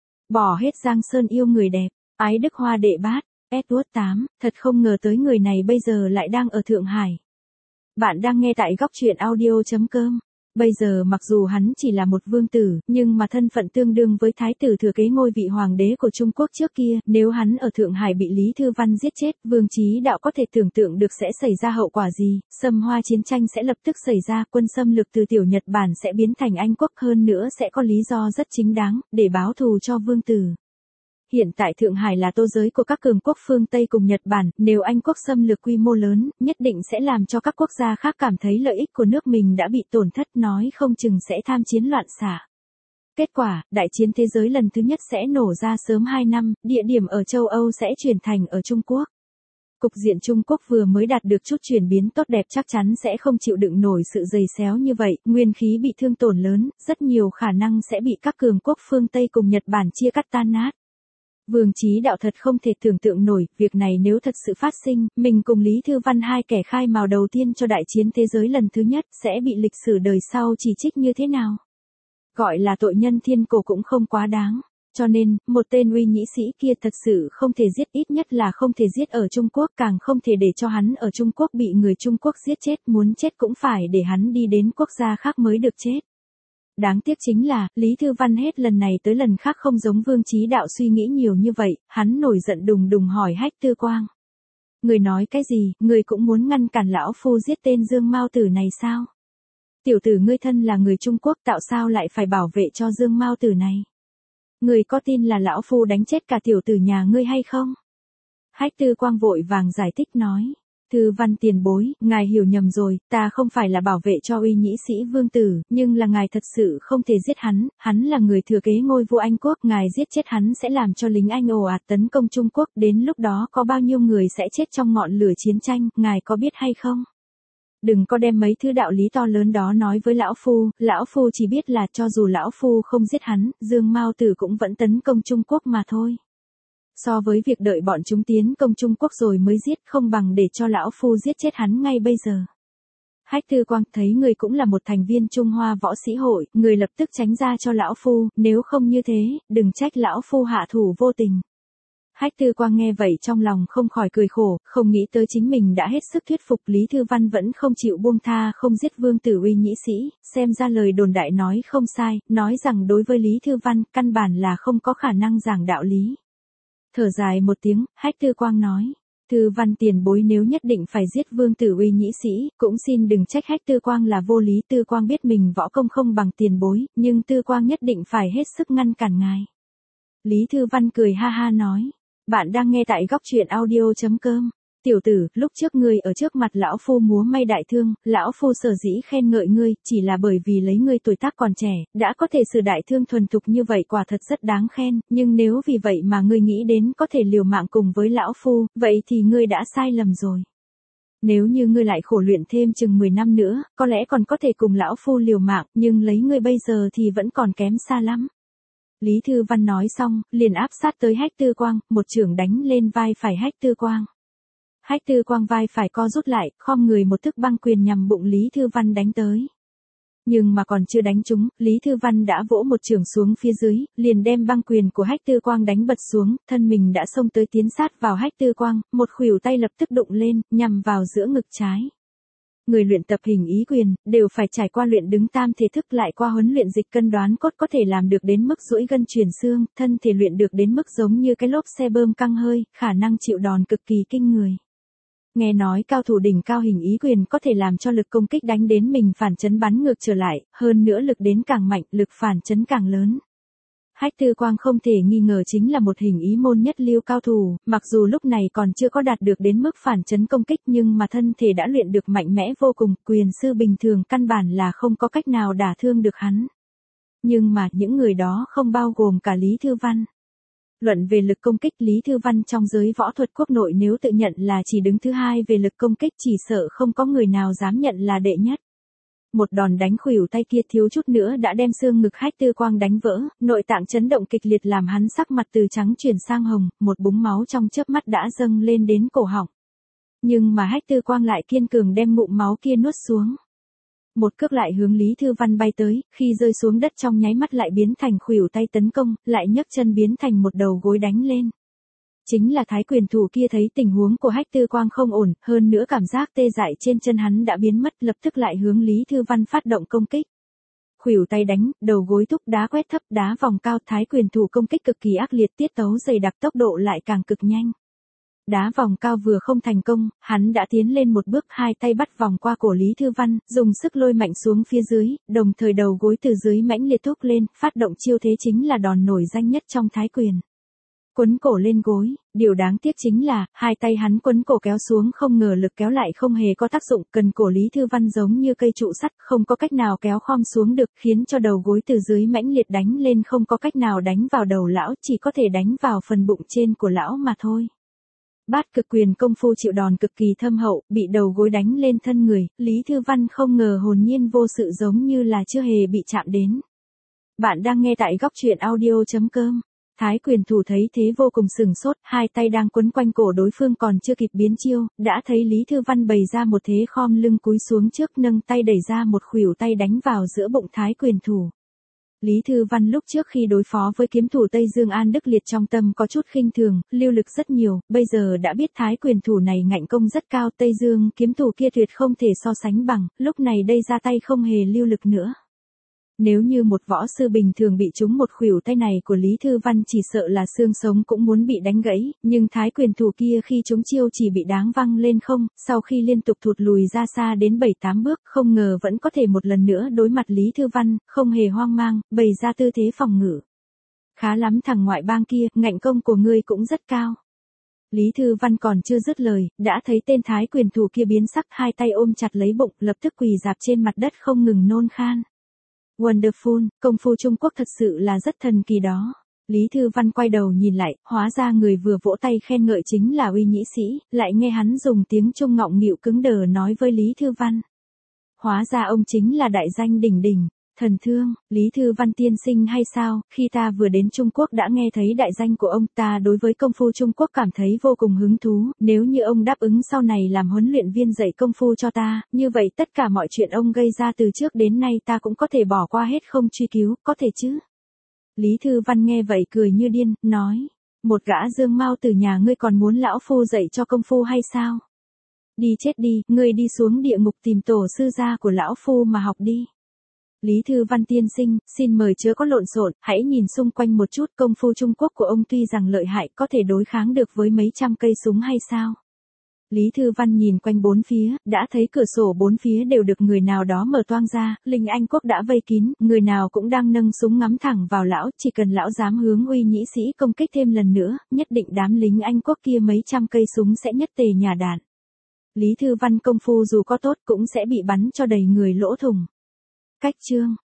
bỏ hết Giang Sơn yêu người đẹp, ái Đức Hoa đệ bát, Edward tám, thật không ngờ tới người này bây giờ lại đang ở Thượng Hải. Bạn đang nghe tại góc truyện audio chấm com. Bây giờ mặc dù hắn chỉ là một vương tử, nhưng mà thân phận tương đương với thái tử thừa kế ngôi vị hoàng đế của Trung Quốc trước kia, nếu hắn ở Thượng Hải bị Lý Thư Văn giết chết, Vương Chí Đạo có thể tưởng tượng được sẽ xảy ra hậu quả gì, Xâm Hoa chiến tranh sẽ lập tức xảy ra, quân xâm lược từ tiểu Nhật Bản sẽ biến thành Anh Quốc, hơn nữa sẽ có lý do rất chính đáng, để báo thù cho vương tử. Hiện tại Thượng Hải là tô giới của các cường quốc phương Tây cùng Nhật Bản, nếu Anh Quốc xâm lược quy mô lớn, nhất định sẽ làm cho các quốc gia khác cảm thấy lợi ích của nước mình đã bị tổn thất, nói không chừng sẽ tham chiến loạn xạ. Kết quả, đại chiến thế giới lần thứ nhất sẽ nổ ra sớm hai năm, địa điểm ở châu Âu sẽ chuyển thành ở Trung Quốc. Cục diện Trung Quốc vừa mới đạt được chút chuyển biến tốt đẹp chắc chắn sẽ không chịu đựng nổi sự dày xéo như vậy, nguyên khí bị thương tổn lớn, rất nhiều khả năng sẽ bị các cường quốc phương Tây cùng Nhật Bản chia cắt tan nát. Vương Chí Đạo thật không thể tưởng tượng nổi, việc này nếu thật sự phát sinh, mình cùng Lý Thư Văn hai kẻ khai mào đầu tiên cho đại chiến thế giới lần thứ nhất, sẽ bị lịch sử đời sau chỉ trích như thế nào. Gọi là tội nhân thiên cổ cũng không quá đáng. Cho nên, một tên uy nhĩ sĩ kia thật sự không thể giết, ít nhất là không thể giết ở Trung Quốc, càng không thể để cho hắn ở Trung Quốc bị người Trung Quốc giết chết, muốn chết cũng phải để hắn đi đến quốc gia khác mới được chết. Đáng tiếc chính là, Lý Thư Văn hết lần này tới lần khác không giống Vương Chí Đạo suy nghĩ nhiều như vậy, hắn nổi giận đùng đùng hỏi Hách Tư Quang. Người nói cái gì, người cũng muốn ngăn cản lão phu giết tên Dương Mao Tử này sao? Tiểu tử ngươi thân là người Trung Quốc tạo sao lại phải bảo vệ cho Dương Mao Tử này? Người có tin là lão phu đánh chết cả tiểu tử nhà ngươi hay không? Hách Tư Quang vội vàng giải thích nói. Thư Văn tiền bối, ngài hiểu nhầm rồi, ta không phải là bảo vệ cho uy nhĩ sĩ Vương Tử, nhưng là ngài thật sự không thể giết hắn, hắn là người thừa kế ngôi vua Anh Quốc, ngài giết chết hắn sẽ làm cho lính Anh ồ ạt tấn công Trung Quốc, đến lúc đó có bao nhiêu người sẽ chết trong ngọn lửa chiến tranh, ngài có biết hay không? Đừng có đem mấy thứ đạo lý to lớn đó nói với lão phu, lão phu chỉ biết là cho dù lão phu không giết hắn, Dương Mao Tử cũng vẫn tấn công Trung Quốc mà thôi. So với việc đợi bọn chúng tiến công Trung Quốc rồi mới giết, không bằng để cho lão phu giết chết hắn ngay bây giờ. Hách Tư Quang thấy người cũng là một thành viên Trung Hoa Võ Sĩ Hội, người lập tức tránh ra cho lão phu, nếu không như thế, đừng trách lão phu hạ thủ vô tình. Hách Tư Quang nghe vậy trong lòng không khỏi cười khổ, không nghĩ tới chính mình đã hết sức thuyết phục Lý Thư Văn vẫn không chịu buông tha không giết Vương Tử uy nhĩ sĩ, xem ra lời đồn đại nói không sai, nói rằng đối với Lý Thư Văn căn bản là không có khả năng giảng đạo lý. Thở dài một tiếng, Hách Tư Quang nói. Thư Văn tiền bối nếu nhất định phải giết Vương Tử uy nhĩ sĩ, cũng xin đừng trách Hách Tư Quang là vô lý. Tư Quang biết mình võ công không bằng tiền bối, nhưng Tư Quang nhất định phải hết sức ngăn cản ngài. Lý Thư Văn cười ha ha nói. Bạn đang nghe tại góc truyện audio.com. Tiểu tử, lúc trước ngươi ở trước mặt lão phu múa may đại thương, lão phu sở dĩ khen ngợi ngươi, chỉ là bởi vì lấy ngươi tuổi tác còn trẻ, đã có thể sử đại thương thuần thục như vậy quả thật rất đáng khen, nhưng nếu vì vậy mà ngươi nghĩ đến có thể liều mạng cùng với lão phu, vậy thì ngươi đã sai lầm rồi. Nếu như ngươi lại khổ luyện thêm chừng mười năm nữa, có lẽ còn có thể cùng lão phu liều mạng, nhưng lấy ngươi bây giờ thì vẫn còn kém xa lắm. Lý Thư Văn nói xong, liền áp sát tới Hách Tư Quang, một chưởng đánh lên vai phải Hách Tư Quang. Hách Tư Quang vai phải co rút lại, khom người một thức băng quyền nhằm bụng Lý Thư Văn đánh tới. Nhưng mà còn chưa đánh trúng, Lý Thư Văn đã vỗ một chưởng xuống phía dưới, liền đem băng quyền của Hách Tư Quang đánh bật xuống, thân mình đã xông tới tiến sát vào Hách Tư Quang, một khuỷu tay lập tức đụng lên, nhằm vào giữa ngực trái. Người luyện tập hình ý quyền, đều phải trải qua luyện đứng tam thể thức lại qua huấn luyện dịch cân đoán cốt có thể làm được đến mức duỗi gân chuyển xương, thân thể luyện được đến mức giống như cái lốp xe bơm căng hơi, khả năng chịu đòn cực kỳ kinh người. Nghe nói cao thủ đỉnh cao hình ý quyền có thể làm cho lực công kích đánh đến mình phản chấn bắn ngược trở lại, hơn nữa lực đến càng mạnh, lực phản chấn càng lớn. Hách Tư Quang không thể nghi ngờ chính là một hình ý môn nhất lưu cao thủ, mặc dù lúc này còn chưa có đạt được đến mức phản chấn công kích nhưng mà thân thể đã luyện được mạnh mẽ vô cùng, quyền sư bình thường căn bản là không có cách nào đả thương được hắn. Nhưng mà những người đó không bao gồm cả Lý Thư Văn. Luận về lực công kích Lý Thư Văn trong giới võ thuật quốc nội nếu tự nhận là chỉ đứng thứ hai về lực công kích chỉ sợ không có người nào dám nhận là đệ nhất. Một đòn đánh khuỷu tay kia thiếu chút nữa đã đem xương ngực Hách Tư Quang đánh vỡ, nội tạng chấn động kịch liệt làm hắn sắc mặt từ trắng chuyển sang hồng, một búng máu trong chớp mắt đã dâng lên đến cổ họng. Nhưng mà Hách Tư Quang lại kiên cường đem ngụm máu kia nuốt xuống. Một cước lại hướng Lý Thư Văn bay tới, khi rơi xuống đất trong nháy mắt lại biến thành khuỷu tay tấn công, lại nhấc chân biến thành một đầu gối đánh lên. Chính là thái quyền thủ kia thấy tình huống của Hách Tư Quang không ổn, hơn nữa cảm giác tê dại trên chân hắn đã biến mất, lập tức lại hướng Lý Thư Văn phát động công kích. Khuỷu tay đánh, đầu gối thúc đá quét thấp đá vòng cao, thái quyền thủ công kích cực kỳ ác liệt, tiết tấu dày đặc, tốc độ lại càng cực nhanh. Đá vòng cao vừa không thành công, hắn đã tiến lên một bước, hai tay bắt vòng qua cổ Lý Thư Văn, dùng sức lôi mạnh xuống phía dưới, đồng thời đầu gối từ dưới mãnh liệt thúc lên, phát động chiêu thế chính là đòn nổi danh nhất trong thái quyền. Quấn cổ lên gối, điều đáng tiếc chính là, hai tay hắn quấn cổ kéo xuống không ngờ lực kéo lại không hề có tác dụng, cần cổ Lý Thư Văn giống như cây trụ sắt, không có cách nào kéo khom xuống được, khiến cho đầu gối từ dưới mãnh liệt đánh lên không có cách nào đánh vào đầu lão, chỉ có thể đánh vào phần bụng trên của lão mà thôi. Bát cực quyền công phu chịu đòn cực kỳ thâm hậu, bị đầu gối đánh lên thân người, Lý Thư Văn không ngờ hồn nhiên vô sự giống như là chưa hề bị chạm đến. Bạn đang nghe tại góc truyện audio.com. Thái quyền thủ thấy thế vô cùng sừng sốt, hai tay đang quấn quanh cổ đối phương còn chưa kịp biến chiêu, đã thấy Lý Thư Văn bày ra một thế khom lưng cúi xuống trước, nâng tay đẩy ra một khuỷu tay đánh vào giữa bụng thái quyền thủ. Lý Thư Văn lúc trước khi đối phó với kiếm thủ Tây Dương An Đức Liệt trong tâm có chút khinh thường, lưu lực rất nhiều, bây giờ đã biết thái quyền thủ này ngạnh công rất cao, Tây Dương kiếm thủ kia tuyệt không thể so sánh bằng, lúc này đây ra tay không hề lưu lực nữa. Nếu như một võ sư bình thường bị trúng một khuỷu tay này của Lý Thư Văn chỉ sợ là xương sống cũng muốn bị đánh gãy, nhưng thái quyền thủ kia khi trúng chiêu chỉ bị đáng văng lên không, sau khi liên tục thụt lùi ra xa đến bảy tám bước, không ngờ vẫn có thể một lần nữa đối mặt Lý Thư Văn, không hề hoang mang, bày ra tư thế phòng ngự. Khá lắm thằng ngoại bang kia, ngạnh công của ngươi cũng rất cao. Lý Thư Văn còn chưa dứt lời, đã thấy tên thái quyền thủ kia biến sắc, hai tay ôm chặt lấy bụng, lập tức quỳ rạp trên mặt đất không ngừng nôn khan. Wonderful, công phu Trung Quốc thật sự là rất thần kỳ đó. Lý Thư Văn quay đầu nhìn lại, hóa ra người vừa vỗ tay khen ngợi chính là Uy Nhĩ Sĩ, lại nghe hắn dùng tiếng Trung ngọng nghịu cứng đờ nói với Lý Thư Văn. Hóa ra ông chính là đại danh đỉnh đỉnh, thần thương, Lý Thư Văn tiên sinh hay sao, khi ta vừa đến Trung Quốc đã nghe thấy đại danh của ông, ta đối với công phu Trung Quốc cảm thấy vô cùng hứng thú, nếu như ông đáp ứng sau này làm huấn luyện viên dạy công phu cho ta, như vậy tất cả mọi chuyện ông gây ra từ trước đến nay ta cũng có thể bỏ qua hết không truy cứu, có thể chứ? Lý Thư Văn nghe vậy cười như điên, nói, một gã dương mao từ nhà ngươi còn muốn lão phu dạy cho công phu hay sao? Đi chết đi, ngươi đi xuống địa ngục tìm tổ sư gia của lão phu mà học đi. Lý Thư Văn tiên sinh, xin mời chớ có lộn xộn, hãy nhìn xung quanh một chút, công phu Trung Quốc của ông tuy rằng lợi hại, có thể đối kháng được với mấy trăm cây súng hay sao? Lý Thư Văn nhìn quanh bốn phía, đã thấy cửa sổ bốn phía đều được người nào đó mở toang ra, lính Anh quốc đã vây kín, người nào cũng đang nâng súng ngắm thẳng vào lão, chỉ cần lão dám hướng Uy Nhĩ Sĩ công kích thêm lần nữa, nhất định đám lính Anh quốc kia mấy trăm cây súng sẽ nhất tề nhả đạn. Lý Thư Văn công phu dù có tốt cũng sẽ bị bắn cho đầy người lỗ thủng. Cách chương